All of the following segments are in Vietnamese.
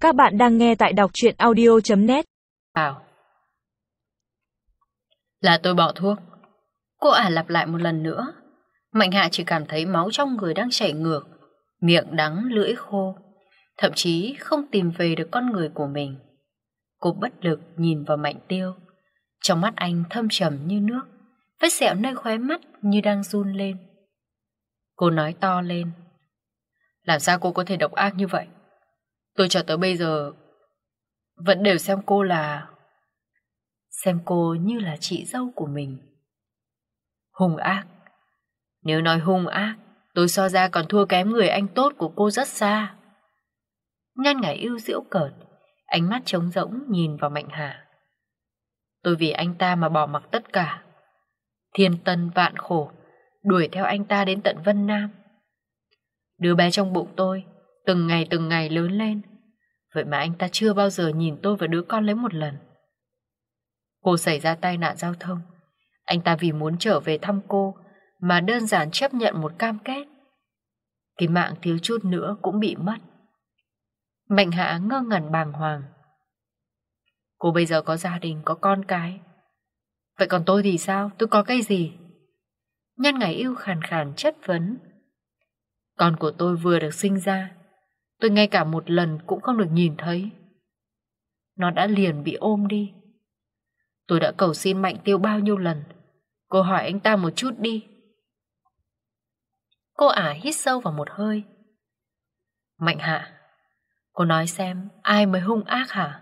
Các bạn đang nghe tại đọc truyện audio.net. Bảo là tôi bỏ thuốc. Cô ả lặp lại một lần nữa. Mạnh Hạ chỉ cảm thấy máu trong người đang chảy ngược, miệng đắng lưỡi khô, thậm chí không tìm về được con người của mình. Cô bất lực nhìn vào Mạnh Tiêu. Trong mắt anh thâm trầm như nước, vết sẹo nơi khóe mắt như đang run lên. Cô nói to lên: làm sao cô có thể độc ác như vậy? Tôi cho tới bây giờ vẫn đều xem cô như là chị dâu của mình. Hung ác. Nếu nói hung ác, tôi so ra còn thua kém người anh tốt của cô rất xa. Nhan Ngải Ưu giễu cợt, ánh mắt trống rỗng nhìn vào Mạnh Hà. Tôi vì anh ta mà bỏ mặc tất cả, thiên tân vạn khổ, đuổi theo anh ta đến tận Vân Nam. Đứa bé trong bụng tôi từng ngày lớn lên, vậy mà anh ta chưa bao giờ nhìn tôi và đứa con lấy một lần. Cô xảy ra tai nạn giao thông, anh ta vì muốn trở về thăm cô mà đơn giản chấp nhận một cam kết. Cái mạng thiếu chút nữa cũng bị mất. Mạnh Hạ ngơ ngẩn bàng hoàng. Cô bây giờ có gia đình, có con cái. Vậy còn tôi thì sao? Tôi có cái gì? Nhan Ngải Ưu khàn khàn chất vấn. Con của tôi vừa được sinh ra, tôi ngay cả một lần cũng không được nhìn thấy. Nó đã liền bị ôm đi. Tôi đã cầu xin Mạnh Tiêu bao nhiêu lần. Cô hỏi anh ta một chút đi. Cô ả hít sâu vào một hơi. Mạnh Hạ, cô nói xem ai mới hung ác hả?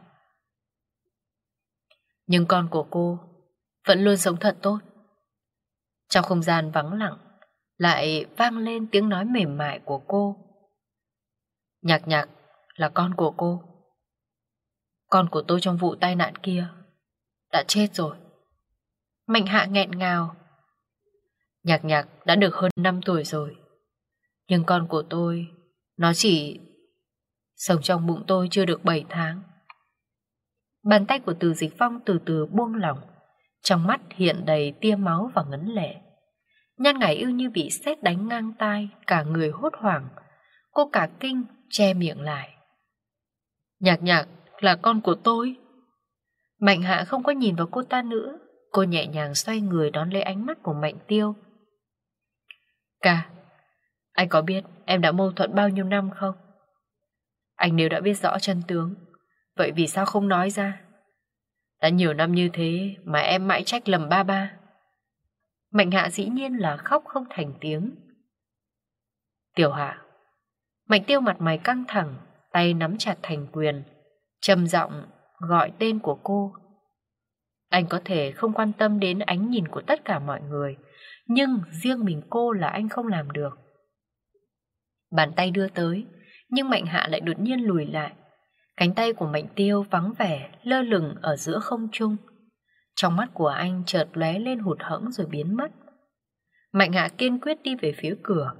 Nhưng con của cô vẫn luôn sống thật tốt. Trong không gian vắng lặng lại vang lên tiếng nói mềm mại của cô. Nhạc Nhạc là con của cô. Con của tôi trong vụ tai nạn kia đã chết rồi. Mạnh Hạ nghẹn ngào. Nhạc Nhạc đã được hơn 5 tuổi rồi. Nhưng con của tôi, nó chỉ sống trong bụng tôi chưa được 7 tháng. Bàn tay của Từ Dịch Phong từ từ buông lỏng, trong mắt hiện đầy tia máu và ngấn lệ. Nhan Ngải Ưu như bị sét đánh ngang tai, cả người hốt hoảng. Cô cả kinh, che miệng lại. Nhạc Nhạc là con của tôi. Mạnh Hạ không có nhìn vào cô ta nữa. Cô nhẹ nhàng xoay người đón lấy ánh mắt của Mạnh Tiêu. Ca, anh có biết em đã mâu thuẫn bao nhiêu năm không? Anh nếu đã biết rõ chân tướng, vậy vì sao không nói ra? Đã nhiều năm như thế mà em mãi trách lầm ba. Mạnh Hạ dĩ nhiên là khóc không thành tiếng. Tiểu Hạ. Mạnh Tiêu mặt mày căng thẳng, tay nắm chặt thành quyền, trầm giọng gọi tên của cô. Anh có thể không quan tâm đến ánh nhìn của tất cả mọi người, nhưng riêng mình cô là anh không làm được. Bàn tay đưa tới, nhưng Mạnh Hạ lại đột nhiên lùi lại. Cánh tay của Mạnh Tiêu vắng vẻ, lơ lửng ở giữa không trung. Trong mắt của anh chợt lóe lên hụt hẫng rồi biến mất. Mạnh Hạ kiên quyết đi về phía cửa.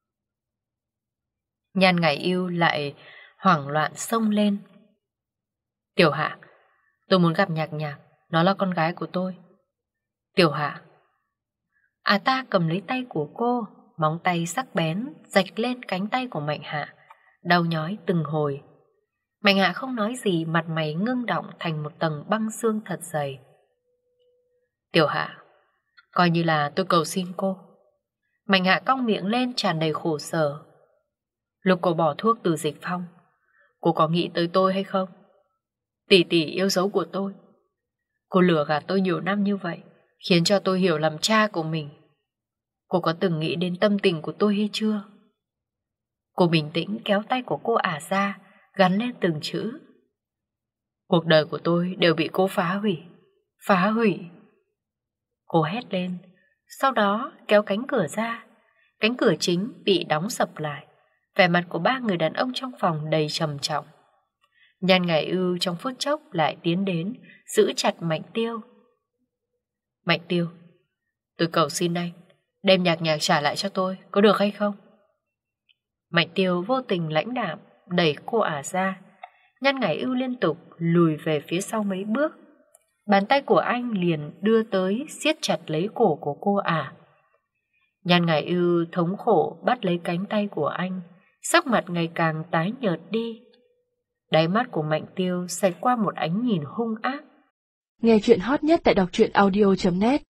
Nhan Ngải Ưu lại hoảng loạn xông lên. Tiểu Hạ, tôi muốn gặp Nhạc Nhạc, nó là con gái của tôi. Tiểu Hạ. Ta cầm lấy tay của cô, móng tay sắc bén rạch lên cánh tay của Mạnh Hạ, đau nhói từng hồi. Mạnh Hạ không nói gì, mặt mày ngưng đọng thành một tầng băng xương thật dày. Tiểu Hạ, coi như là tôi cầu xin cô. Mạnh Hạ cong miệng lên tràn đầy khổ sở. Lúc cô bỏ thuốc Từ Dịch Phong, cô có nghĩ tới tôi hay không? Tỷ tỷ yêu dấu của tôi. Cô lừa gạt tôi nhiều năm như vậy, khiến cho tôi hiểu lầm cha của mình. Cô có từng nghĩ đến tâm tình của tôi hay chưa? Cô bình tĩnh kéo tay của cô ả ra, gắn lên từng chữ. Cuộc đời của tôi đều bị cô phá hủy. Phá hủy. Cô hét lên, sau đó kéo cánh cửa ra. Cánh cửa chính bị đóng sập lại. Vẻ mặt của ba người đàn ông trong phòng đầy trầm trọng. Nhan Ngải Ưu trong phút chốc lại tiến đến, giữ chặt Mạnh Tiêu. Mạnh Tiêu, tôi cầu xin anh, đem Nhạc Nhạc trả lại cho tôi, có được hay không? Mạnh Tiêu vô tình lãnh đạm, đẩy cô ả ra. Nhan Ngải Ưu liên tục lùi về phía sau mấy bước. Bàn tay của anh liền đưa tới siết chặt lấy cổ của cô ả. Nhan Ngải Ưu thống khổ bắt lấy cánh tay của anh, sắc mặt ngày càng tái nhợt đi. Đáy mắt của Mạnh Tiêu xẹt qua một ánh nhìn hung ác. Nghe chuyện hot nhất tại đọc truyện audio.net